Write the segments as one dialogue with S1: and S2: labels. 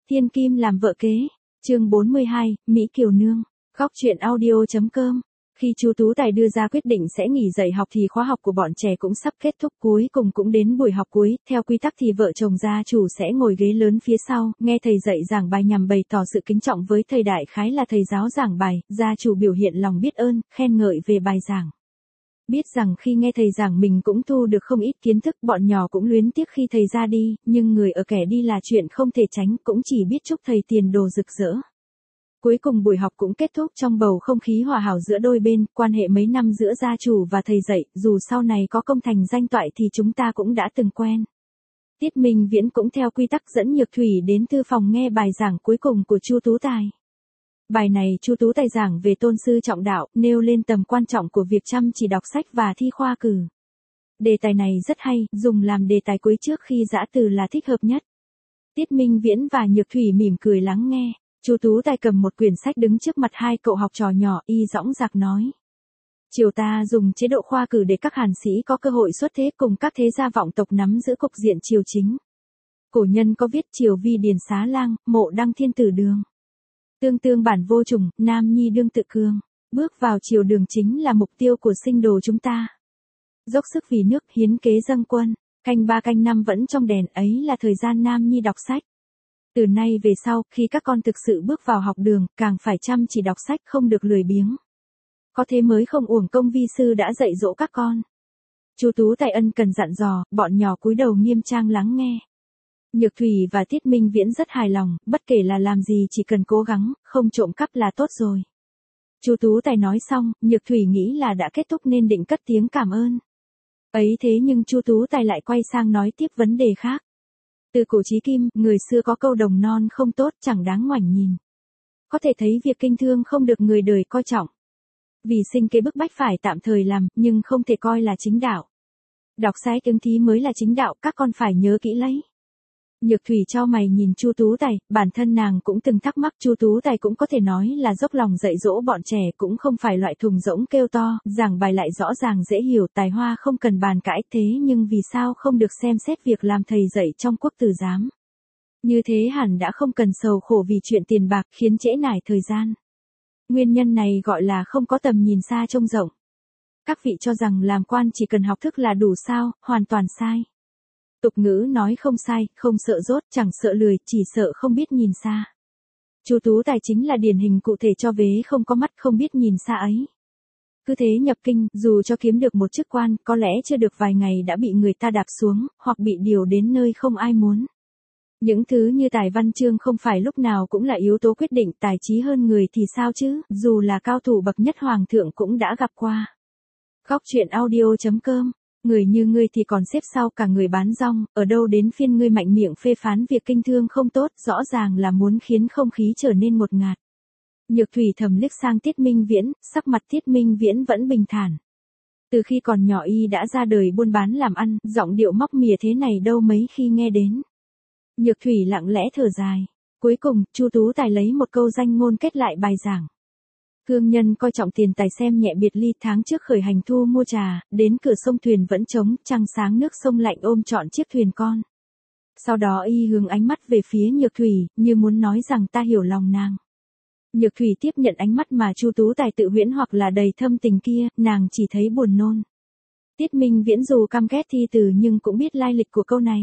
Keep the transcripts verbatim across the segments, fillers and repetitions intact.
S1: Thiên kim làm vợ kế. Chương bốn mươi hai, Mỹ Kiều Nương. Góc truyện audio.com. Khi Chu Tú Tài đưa ra quyết định sẽ nghỉ dạy học thì khóa học của bọn trẻ cũng sắp kết thúc, cuối cùng cũng đến buổi học cuối. Theo quy tắc thì vợ chồng gia chủ sẽ ngồi ghế lớn phía sau, nghe thầy dạy giảng bài nhằm bày tỏ sự kính trọng với thầy, đại khái là thầy giáo giảng bài, gia chủ biểu hiện lòng biết ơn, khen ngợi về bài giảng. Biết rằng khi nghe thầy giảng mình cũng thu được không ít kiến thức, bọn nhỏ cũng luyến tiếc khi thầy ra đi, nhưng người ở kẻ đi là chuyện không thể tránh, cũng chỉ biết chúc thầy tiền đồ rực rỡ. Cuối cùng buổi học cũng kết thúc trong bầu không khí hòa hảo giữa đôi bên, quan hệ mấy năm giữa gia chủ và thầy dạy, dù sau này có công thành danh toại thì chúng ta cũng đã từng quen. Tiết Minh Viễn cũng theo quy tắc dẫn Nhược Thủy đến thư phòng nghe bài giảng cuối cùng của Chu Tú Tài. Bài này Chu Tú Tài giảng về tôn sư trọng đạo, nêu lên tầm quan trọng của việc chăm chỉ đọc sách và thi khoa cử. Đề tài này rất hay, dùng làm đề tài cuối trước khi giã từ là thích hợp nhất. Tiết Minh Viễn và Nhược Thủy mỉm cười lắng nghe. Chu Tú Tài cầm một quyển sách đứng trước mặt hai cậu học trò nhỏ, y dõng dạc nói. Triều ta dùng chế độ khoa cử để các hàn sĩ có cơ hội xuất thế cùng các thế gia vọng tộc nắm giữ cục diện triều chính. Cổ nhân có viết triều vi điền xá lang, mộ đăng thiên tử đường. Tương tương bản vô trùng, nam nhi đương tự cường. Bước vào triều đường chính là mục tiêu của sinh đồ chúng ta. Dốc sức vì nước, hiến kế dâng quân, canh ba canh năm vẫn trong đèn, ấy là thời gian nam nhi đọc sách. Từ nay về sau, khi các con thực sự bước vào học đường, càng phải chăm chỉ đọc sách, không được lười biếng. Có thế mới không uổng công vi sư đã dạy dỗ các con. Chu Tú Tài ân cần dặn dò, bọn nhỏ cúi đầu nghiêm trang lắng nghe. Nhược Thủy và Tiết Minh Viễn rất hài lòng, bất kể là làm gì chỉ cần cố gắng, không trộm cắp là tốt rồi. Chu Tú Tài nói xong, Nhược Thủy nghĩ là đã kết thúc nên định cất tiếng cảm ơn. Ấy thế nhưng Chu Tú Tài lại quay sang nói tiếp vấn đề khác. Từ cổ chí kim, người xưa có câu đồng non không tốt chẳng đáng ngoảnh nhìn. Có thể thấy việc kinh thương không được người đời coi trọng. Vì sinh kế bức bách phải tạm thời làm, nhưng không thể coi là chính đạo. Đọc sách ứng thí mới là chính đạo, các con phải nhớ kỹ lấy. Nhược Thủy cho mày nhìn Chu Tú Tài, bản thân nàng cũng từng thắc mắc, Chu Tú Tài cũng có thể nói là dốc lòng dạy dỗ bọn trẻ, cũng không phải loại thùng rỗng kêu to, giảng bài lại rõ ràng dễ hiểu, tài hoa không cần bàn cãi, thế nhưng vì sao không được xem xét việc làm thầy dạy trong quốc tử giám? Như thế hẳn đã không cần sầu khổ vì chuyện tiền bạc, khiến trễ nải thời gian. Nguyên nhân này gọi là không có tầm nhìn xa trông rộng. Các vị cho rằng làm quan chỉ cần học thức là đủ sao, hoàn toàn sai. Tục ngữ nói không sai, không sợ dốt, chẳng sợ lười, chỉ sợ không biết nhìn xa. Chu Tú Tài chính là điển hình cụ thể cho vế không có mắt, không biết nhìn xa ấy. Cứ thế nhập kinh, dù cho kiếm được một chức quan, có lẽ chưa được vài ngày đã bị người ta đạp xuống, hoặc bị điều đến nơi không ai muốn. Những thứ như tài văn chương không phải lúc nào cũng là yếu tố quyết định, tài trí hơn người thì sao chứ, dù là cao thủ bậc nhất hoàng thượng cũng đã gặp qua. Góc truyện audio.com. Người như ngươi thì còn xếp sau cả người bán rong, ở đâu đến phiên ngươi mạnh miệng phê phán việc kinh thương không tốt, rõ ràng là muốn khiến không khí trở nên ngột ngạt. Nhược Thủy thầm liếc sang Tiết Minh Viễn, sắc mặt Tiết Minh Viễn vẫn bình thản. Từ khi còn nhỏ y đã ra đời buôn bán làm ăn, giọng điệu móc mỉa thế này đâu mấy khi nghe đến. Nhược Thủy lặng lẽ thở dài. Cuối cùng, Chu Tú Tài lấy một câu danh ngôn kết lại bài giảng. Thương nhân coi trọng tiền tài xem nhẹ biệt ly, tháng trước khởi hành thu mua trà, đến cửa sông thuyền vẫn trống, trăng sáng nước sông lạnh ôm trọn chiếc thuyền con. Sau đó y hướng ánh mắt về phía Nhược Thủy, như muốn nói rằng ta hiểu lòng nàng. Nhược Thủy tiếp nhận ánh mắt mà Chu Tú Tài tự huyễn hoặc là đầy thâm tình kia, nàng chỉ thấy buồn nôn. Tiết Minh Viễn dù căm ghét thi từ nhưng cũng biết lai lịch của câu này.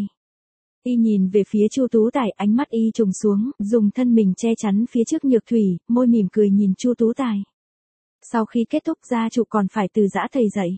S1: Y nhìn về phía Chu Tú Tài, ánh mắt y trùng xuống, dùng thân mình che chắn phía trước Nhược Thủy, môi mỉm cười nhìn Chu Tú Tài. Sau khi kết thúc gia chủ còn phải từ giã thầy dạy.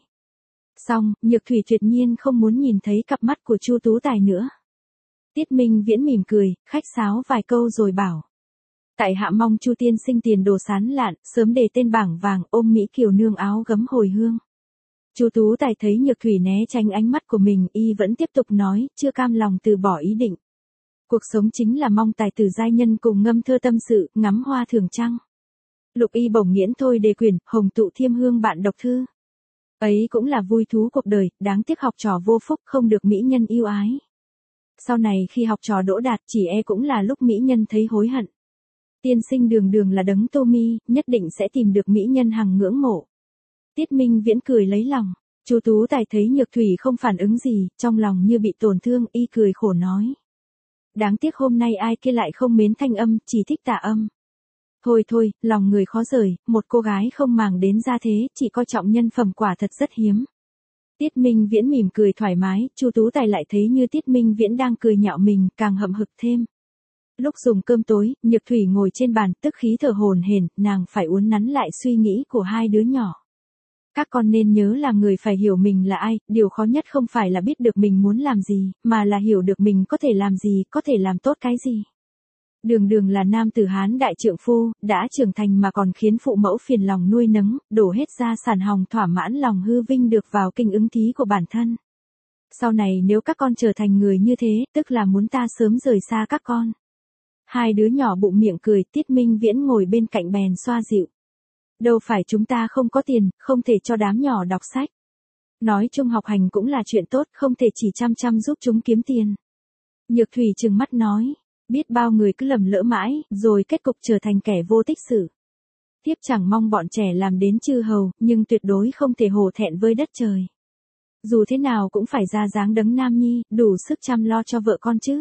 S1: Xong, Nhược Thủy tuyệt nhiên không muốn nhìn thấy cặp mắt của Chu Tú Tài nữa. Tiết Minh Viễn mỉm cười, khách sáo vài câu rồi bảo. Tại hạ mong Chu tiên sinh tiền đồ sán lạn, sớm đề tên bảng vàng, ôm Mỹ Kiều Nương áo gấm hồi hương. Chu Tú Tài thấy Nhược Thủy né tránh ánh mắt của mình, y vẫn tiếp tục nói, chưa cam lòng từ bỏ ý định. Cuộc sống chính là mong tài tử giai nhân cùng ngâm thơ tâm sự, ngắm hoa thưởng trăng. Lục y bổng nghiễn thôi đề quyền, hồng tụ thiêm hương bạn đọc thư. Ấy cũng là vui thú cuộc đời, đáng tiếc học trò vô phúc không được mỹ nhân yêu ái. Sau này khi học trò đỗ đạt chỉ e cũng là lúc mỹ nhân thấy hối hận. Tiên sinh đường đường là đấng tô mi, nhất định sẽ tìm được mỹ nhân hằng ngưỡng mộ. Tiết Minh Viễn cười lấy lòng. Chu Tú Tài thấy Nhược Thủy không phản ứng gì, trong lòng như bị tổn thương, y cười khổ nói. Đáng tiếc hôm nay ai kia lại không mến thanh âm, chỉ thích tà âm. Thôi thôi, lòng người khó rời, một cô gái không màng đến gia thế, chỉ coi trọng nhân phẩm quả thật rất hiếm. Tiết Minh Viễn mỉm cười thoải mái, Chu Tú Tài lại thấy như Tiết Minh Viễn đang cười nhạo mình, càng hậm hực thêm. Lúc dùng cơm tối, Nhược Thủy ngồi trên bàn, tức khí thở hổn hển, nàng phải uốn nắn lại suy nghĩ của hai đứa nhỏ. Các con nên nhớ là người phải hiểu mình là ai, điều khó nhất không phải là biết được mình muốn làm gì, mà là hiểu được mình có thể làm gì, có thể làm tốt cái gì. Đường Đường là nam tử Hán đại trượng phu, đã trưởng thành mà còn khiến phụ mẫu phiền lòng nuôi nấng, đổ hết gia sản hòng thỏa mãn lòng hư vinh được vào kinh ứng thí của bản thân. Sau này nếu các con trở thành người như thế, tức là muốn ta sớm rời xa các con. Hai đứa nhỏ bụng miệng cười, Tiết Minh Viễn ngồi bên cạnh bèn xoa dịu. Đâu phải chúng ta không có tiền, không thể cho đám nhỏ đọc sách. Nói chung học hành cũng là chuyện tốt, không thể chỉ chăm chăm giúp chúng kiếm tiền. Nhược Thủy trừng mắt nói, biết bao người cứ lầm lỡ mãi, rồi kết cục trở thành kẻ vô tích sự. Tiếp chẳng mong bọn trẻ làm đến chư hầu, nhưng tuyệt đối không thể hổ thẹn với đất trời. Dù thế nào cũng phải ra dáng đấng nam nhi, đủ sức chăm lo cho vợ con chứ.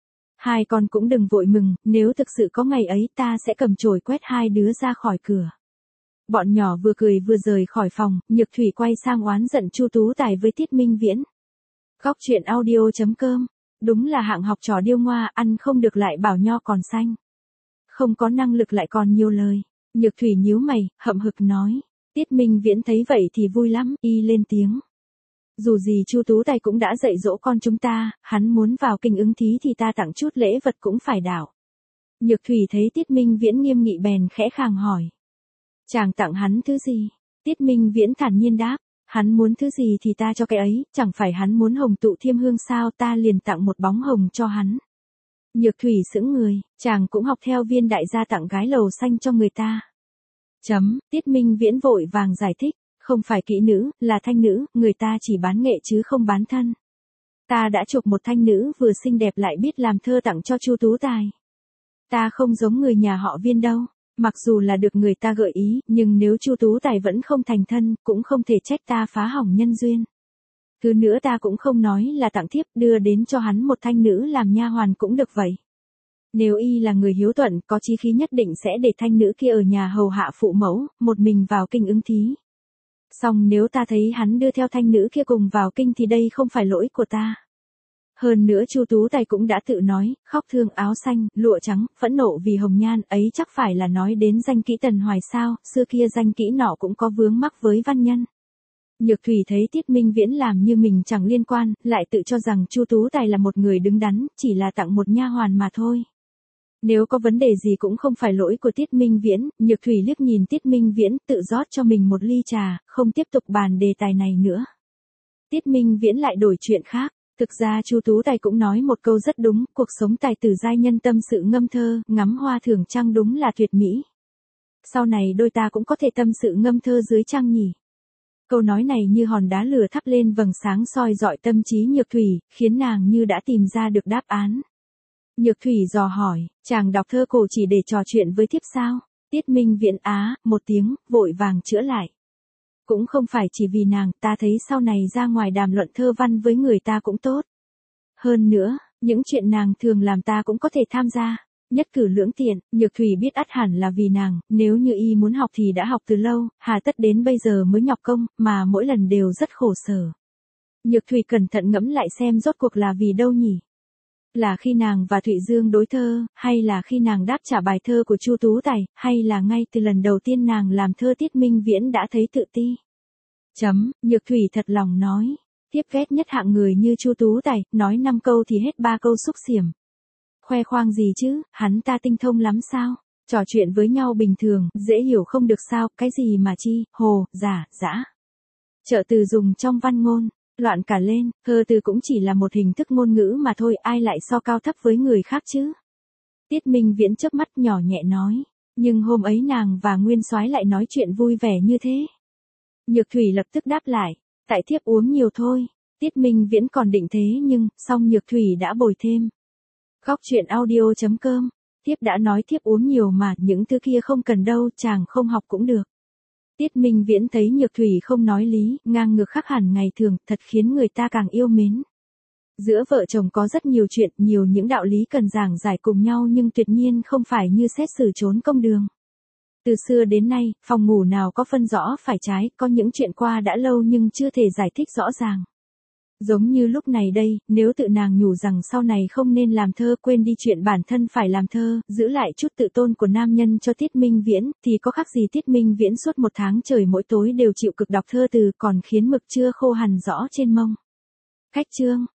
S1: Hai con cũng đừng vội mừng, nếu thực sự có ngày ấy ta sẽ cầm chổi quét hai đứa ra khỏi cửa. Bọn nhỏ vừa cười vừa rời khỏi phòng, Nhược Thủy quay sang oán giận Chu Tú Tài với Tiết Minh Viễn. Góc truyện audio chấm com, đúng là hạng học trò điêu ngoa, ăn không được lại bảo nho còn xanh. Không có năng lực lại còn nhiều lời. Nhược Thủy nhíu mày, hậm hực nói. Tiết Minh Viễn thấy vậy thì vui lắm, y lên tiếng. Dù gì Chu Tú Tài cũng đã dạy dỗ con chúng ta, hắn muốn vào kinh ứng thí thì ta tặng chút lễ vật cũng phải đảo. Nhược Thủy thấy Tiết Minh Viễn nghiêm nghị bèn khẽ khàng hỏi. Chàng tặng hắn thứ gì? Tiết Minh Viễn thản nhiên đáp. Hắn muốn thứ gì thì ta cho cái ấy, chẳng phải hắn muốn hồng tụ thiêm hương sao, ta liền tặng một bóng hồng cho hắn. Nhược Thủy sững người, chàng cũng học theo Viên đại gia tặng gái lầu xanh cho người ta. Chấm, Tiết Minh Viễn vội vàng giải thích, không phải kỹ nữ, là thanh nữ, người ta chỉ bán nghệ chứ không bán thân. Ta đã chụp một thanh nữ vừa xinh đẹp lại biết làm thơ tặng cho Chu Tú Tài. Ta không giống người nhà họ Viên đâu. Mặc dù là được người ta gợi ý, nhưng nếu Chu Tú Tài vẫn không thành thân, cũng không thể trách ta phá hỏng nhân duyên. Cứ nữa ta cũng không nói là tặng thiếp, đưa đến cho hắn một thanh nữ làm nha hoàn cũng được vậy. Nếu y là người hiếu thuận, có chí khí nhất định sẽ để thanh nữ kia ở nhà hầu hạ phụ mẫu, một mình vào kinh ứng thí. Song nếu ta thấy hắn đưa theo thanh nữ kia cùng vào kinh thì đây không phải lỗi của ta. Hơn nữa Chu Tú Tài cũng đã tự nói, khóc thương áo xanh, lụa trắng, phẫn nộ vì hồng nhan, ấy chắc phải là nói đến danh kỹ Tần Hoài sao, xưa kia danh kỹ nọ cũng có vướng mắc với văn nhân. Nhược Thủy thấy Tiết Minh Viễn làm như mình chẳng liên quan, lại tự cho rằng Chu Tú Tài là một người đứng đắn, chỉ là tặng một nha hoàn mà thôi. Nếu có vấn đề gì cũng không phải lỗi của Tiết Minh Viễn, Nhược Thủy liếc nhìn Tiết Minh Viễn, tự rót cho mình một ly trà, không tiếp tục bàn đề tài này nữa. Tiết Minh Viễn lại đổi chuyện khác. Thực ra Chu Tú Tài cũng nói một câu rất đúng, cuộc sống tài tử giai nhân tâm sự ngâm thơ, ngắm hoa thưởng trăng đúng là tuyệt mỹ. Sau này đôi ta cũng có thể tâm sự ngâm thơ dưới trăng nhỉ. Câu nói này như hòn đá lửa thắp lên vầng sáng soi dọi tâm trí Nhược Thủy, khiến nàng như đã tìm ra được đáp án. Nhược Thủy dò hỏi, chàng đọc thơ cổ chỉ để trò chuyện với thiếp sao? Tiết Minh Viễn á, một tiếng, vội vàng chữa lại. Cũng không phải chỉ vì nàng, ta thấy sau này ra ngoài đàm luận thơ văn với người ta cũng tốt. Hơn nữa, những chuyện nàng thường làm ta cũng có thể tham gia. Nhất cử lưỡng tiện, Nhược Thủy biết ắt hẳn là vì nàng, nếu như y muốn học thì đã học từ lâu, hà tất đến bây giờ mới nhọc công, mà mỗi lần đều rất khổ sở. Nhược Thủy cẩn thận ngẫm lại xem rốt cuộc là vì đâu nhỉ? Là khi nàng và Thụy Dương đối thơ, hay là khi nàng đáp trả bài thơ của Chu Tú Tài, hay là ngay từ lần đầu tiên nàng làm thơ Tiết Minh Viễn đã thấy tự ti. Chấm, Nhược Thủy thật lòng nói, tiếp ghét nhất hạng người như Chu Tú Tài, nói năm câu thì hết ba câu xúc xiểm. Khoe khoang gì chứ, hắn ta tinh thông lắm sao? Trò chuyện với nhau bình thường, dễ hiểu không được sao, cái gì mà chi, hồ, giả, dã. Trợ từ dùng trong văn ngôn. Loạn cả lên, thơ từ cũng chỉ là một hình thức ngôn ngữ mà thôi, ai lại so cao thấp với người khác chứ? Tiết Minh Viễn chớp mắt nhỏ nhẹ nói, nhưng hôm ấy nàng và Nguyên Soái lại nói chuyện vui vẻ như thế. Nhược Thủy lập tức đáp lại, tại thiếp uống nhiều thôi. Tiết Minh Viễn còn định thế nhưng, song Nhược Thủy đã bồi thêm. Góc truyện audio chấm com, thiếp đã nói thiếp uống nhiều mà, những thứ kia không cần đâu, chàng không học cũng được. Tiết Minh Viễn thấy Nhược Thủy không nói lý, ngang ngược khác hẳn ngày thường, thật khiến người ta càng yêu mến. Giữa vợ chồng có rất nhiều chuyện, nhiều những đạo lý cần giảng giải cùng nhau nhưng tuyệt nhiên không phải như xét xử trốn công đường. Từ xưa đến nay, phòng ngủ nào có phân rõ phải trái, có những chuyện qua đã lâu nhưng chưa thể giải thích rõ ràng. Giống như lúc này đây, nếu tự nàng nhủ rằng sau này không nên làm thơ, quên đi chuyện bản thân phải làm thơ, giữ lại chút tự tôn của nam nhân cho Tiết Minh Viễn, thì có khác gì Tiết Minh Viễn suốt một tháng trời mỗi tối đều chịu cực đọc thơ từ, còn khiến mực chưa khô hằn rõ trên mông. Khách chương.